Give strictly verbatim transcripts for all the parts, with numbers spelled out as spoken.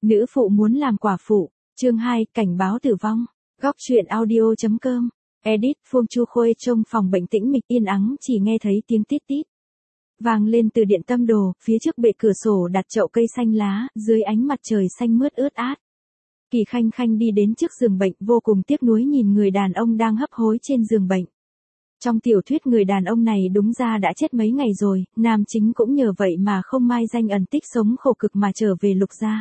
Nữ phụ muốn làm quả phụ, chương hai, cảnh báo tử vong. Góc truyện audio chấm com. Edit Phương Chu Khuê trong phòng bệnh tĩnh mịch yên ắng chỉ nghe thấy tiếng tít tít vang lên từ điện tâm đồ, phía trước bệ cửa sổ đặt chậu cây xanh lá, dưới ánh mặt trời xanh mướt ướt át. Kỳ Khanh Khanh đi đến trước giường bệnh, vô cùng tiếc nuối nhìn người đàn ông đang hấp hối trên giường bệnh. Trong tiểu thuyết người đàn ông này đúng ra đã chết mấy ngày rồi, nam chính cũng nhờ vậy mà không mai danh ẩn tích sống khổ cực mà trở về Lục gia.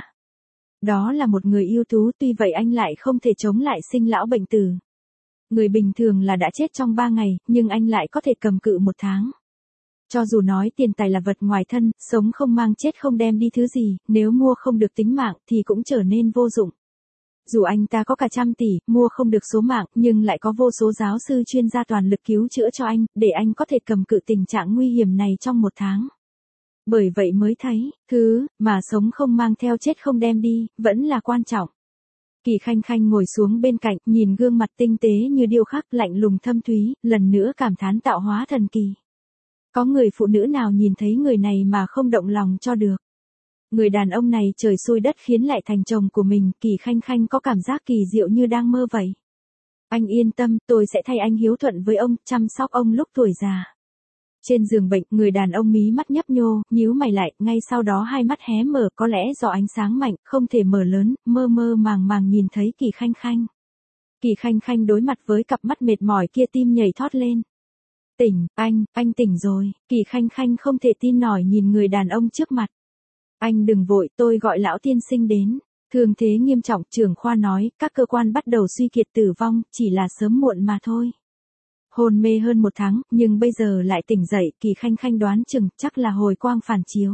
Đó là một người ưu tú, tuy vậy anh lại không thể chống lại sinh lão bệnh tử. Người bình thường là đã chết trong ba ngày, nhưng anh lại có thể cầm cự một tháng. Cho dù nói tiền tài là vật ngoài thân, sống không mang chết không đem đi thứ gì, nếu mua không được tính mạng thì cũng trở nên vô dụng. Dù anh ta có cả trăm tỷ, mua không được số mạng, nhưng lại có vô số giáo sư chuyên gia toàn lực cứu chữa cho anh, để anh có thể cầm cự tình trạng nguy hiểm này trong một tháng. Bởi vậy mới thấy, thứ mà sống không mang theo chết không đem đi, vẫn là quan trọng. Kỳ Khanh Khanh ngồi xuống bên cạnh, nhìn gương mặt tinh tế như điêu khắc, lạnh lùng thâm thúy, lần nữa cảm thán tạo hóa thần kỳ. Có người phụ nữ nào nhìn thấy người này mà không động lòng cho được. Người đàn ông này trời xui đất khiến lại thành chồng của mình, Kỳ Khanh Khanh có cảm giác kỳ diệu như đang mơ vậy. Anh yên tâm, tôi sẽ thay anh hiếu thuận với ông, chăm sóc ông lúc tuổi già. Trên giường bệnh, người đàn ông mí mắt nhấp nhô, nhíu mày lại, ngay sau đó hai mắt hé mở, có lẽ do ánh sáng mạnh, không thể mở lớn, mơ mơ màng màng nhìn thấy Kỳ Khanh Khanh. Kỳ Khanh Khanh đối mặt với cặp mắt mệt mỏi kia, tim nhảy thót lên. Tỉnh, anh, anh tỉnh rồi. Kỳ Khanh Khanh không thể tin nổi nhìn người đàn ông trước mặt. Anh đừng vội, tôi gọi lão tiên sinh đến. Thương thế nghiêm trọng, trưởng khoa nói, các cơ quan bắt đầu suy kiệt tử vong, chỉ là sớm muộn mà thôi. Hôn mê hơn một tháng, nhưng bây giờ lại tỉnh dậy, Kỳ Khanh Khanh đoán chừng chắc là hồi quang phản chiếu.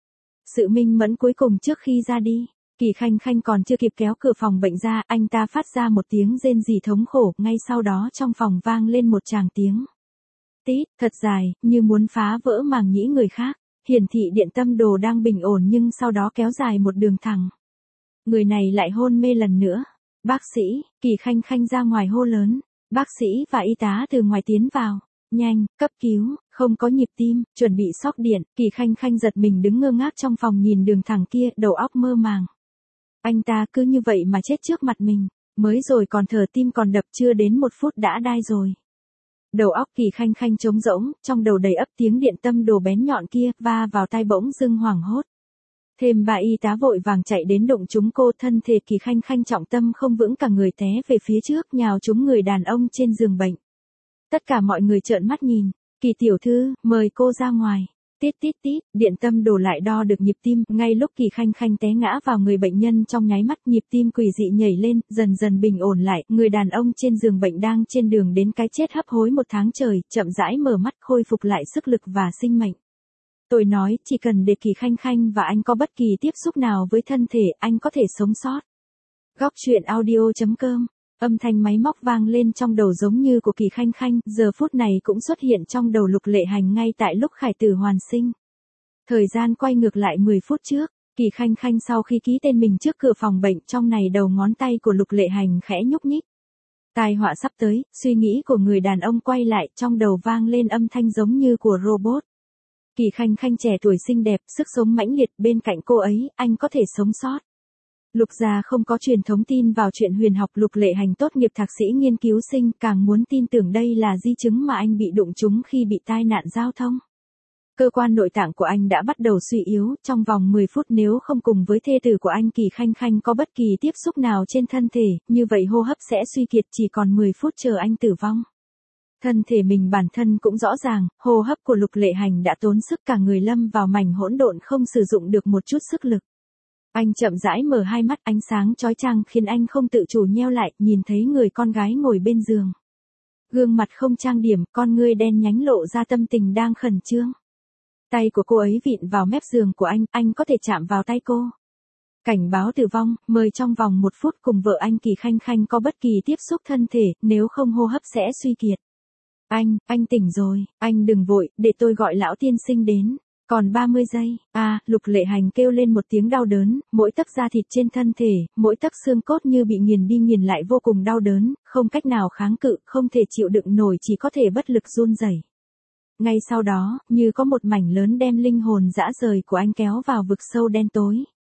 Sự minh mẫn cuối cùng trước khi ra đi, Kỳ Khanh Khanh còn chưa kịp kéo cửa phòng bệnh ra, anh ta phát ra một tiếng rên rỉ thống khổ, ngay sau đó trong phòng vang lên một tràng tiếng tít, thật dài, như muốn phá vỡ màng nhĩ người khác, hiển thị điện tâm đồ đang bình ổn nhưng sau đó kéo dài một đường thẳng. Người này lại hôn mê lần nữa. Bác sĩ, Kỳ Khanh Khanh ra ngoài hô lớn. Bác sĩ và y tá từ ngoài tiến vào. Nhanh, cấp cứu, không có nhịp tim, chuẩn bị sóc điện. Kỳ Khanh Khanh giật mình đứng ngơ ngác trong phòng nhìn đường thẳng kia, đầu óc mơ màng. Anh ta cứ như vậy mà chết trước mặt mình. Mới rồi còn thở, tim còn đập, chưa đến một phút đã đai rồi. Đầu óc Kỳ Khanh Khanh trống rỗng, trong đầu đầy ắp tiếng điện tâm đồ bén nhọn kia, va vào tai bỗng dưng hoảng hốt. Thêm ba y tá vội vàng chạy đến đụng trúng cô, thân thể Kỳ Khanh Khanh trọng tâm không vững, cả người té về phía trước, nhào trúng người đàn ông trên giường bệnh. Tất cả mọi người trợn mắt nhìn. Kỳ tiểu thư, mời cô ra ngoài. Tít tít tít, điện tâm đồ lại đo được nhịp tim, ngay lúc Kỳ Khanh Khanh té ngã vào người bệnh nhân, trong nháy mắt nhịp tim quỷ dị nhảy lên, dần dần bình ổn lại, người đàn ông trên giường bệnh đang trên đường đến cái chết hấp hối một tháng trời, chậm rãi mở mắt, khôi phục lại sức lực và sinh mệnh. Tôi nói, chỉ cần để Kỳ Khanh Khanh và anh có bất kỳ tiếp xúc nào với thân thể, anh có thể sống sót. Góc truyện audio chấm com. Âm thanh máy móc vang lên trong đầu giống như của Kỳ Khanh Khanh, giờ phút này cũng xuất hiện trong đầu Lục Lệ Hành ngay tại lúc khải tử hoàn sinh. Thời gian quay ngược lại mười phút trước, Kỳ Khanh Khanh sau khi ký tên mình trước cửa phòng bệnh, trong này đầu ngón tay của Lục Lệ Hành khẽ nhúc nhích. Tai họa sắp tới, suy nghĩ của người đàn ông quay lại, trong đầu vang lên âm thanh giống như của robot. Kỳ Khanh Khanh trẻ tuổi xinh đẹp, sức sống mãnh liệt, bên cạnh cô ấy, anh có thể sống sót. Lục gia không có truyền thống tin vào chuyện huyền học. Lục Lệ Hành tốt nghiệp thạc sĩ nghiên cứu sinh, càng muốn tin tưởng đây là di chứng mà anh bị đụng trúng khi bị tai nạn giao thông. Cơ quan nội tạng của anh đã bắt đầu suy yếu, trong vòng mười phút nếu không cùng với thê tử của anh Kỳ Khanh Khanh có bất kỳ tiếp xúc nào trên thân thể, như vậy hô hấp sẽ suy kiệt, chỉ còn mười phút chờ anh tử vong. Thân thể mình bản thân cũng rõ ràng, hô hấp của Lục Lệ Hành đã tốn sức, cả người lâm vào mảnh hỗn độn, không sử dụng được một chút sức lực. Anh chậm rãi mở hai mắt, ánh sáng chói chang khiến anh không tự chủ nheo lại, nhìn thấy người con gái ngồi bên giường. Gương mặt không trang điểm, con ngươi đen nhánh lộ ra tâm tình đang khẩn trương. Tay của cô ấy vịn vào mép giường của anh, anh có thể chạm vào tay cô. Cảnh báo tử vong, mời trong vòng một phút cùng vợ anh Kỳ Khanh Khanh có bất kỳ tiếp xúc thân thể, nếu không hô hấp sẽ suy kiệt. Anh, anh tỉnh rồi, anh đừng vội, để tôi gọi lão tiên sinh đến. Còn ba mươi giây, à, Lục Lệ Hành kêu lên một tiếng đau đớn, mỗi tấc da thịt trên thân thể, mỗi tấc xương cốt như bị nghiền đi nghiền lại, vô cùng đau đớn, không cách nào kháng cự, không thể chịu đựng nổi, chỉ có thể bất lực run rẩy. Ngay sau đó, như có một mảnh lớn đem linh hồn dã rời của anh kéo vào vực sâu đen tối.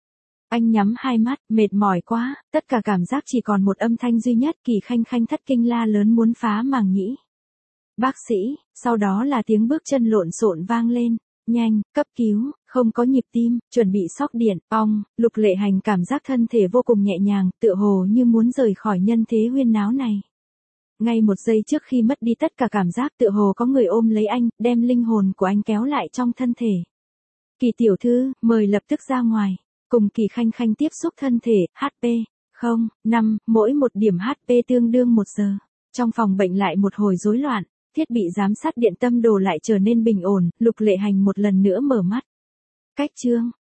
Anh nhắm hai mắt, mệt mỏi quá, tất cả cảm giác chỉ còn một âm thanh duy nhất, Kỳ Khanh Khanh thất kinh la lớn muốn phá màng nhĩ. Bác sĩ, sau đó là tiếng bước chân lộn xộn vang lên. Nhanh, cấp cứu, không có nhịp tim, chuẩn bị sóc điện, ong, Lục Lệ Hành cảm giác thân thể vô cùng nhẹ nhàng, tựa hồ như muốn rời khỏi nhân thế huyên náo này. Ngay một giây trước khi mất đi tất cả cảm giác tựa hồ có người ôm lấy anh, đem linh hồn của anh kéo lại trong thân thể. Kỳ tiểu thư, mời lập tức ra ngoài. Cùng Kỳ Khanh Khanh tiếp xúc thân thể, hát pê, không, năm, mỗi một điểm hát pê tương đương một giờ. Trong phòng bệnh lại một hồi rối loạn, thiết bị giám sát điện tâm đồ lại trở nên bình ổn, Lục Lệ Hành một lần nữa mở mắt. Cách chương,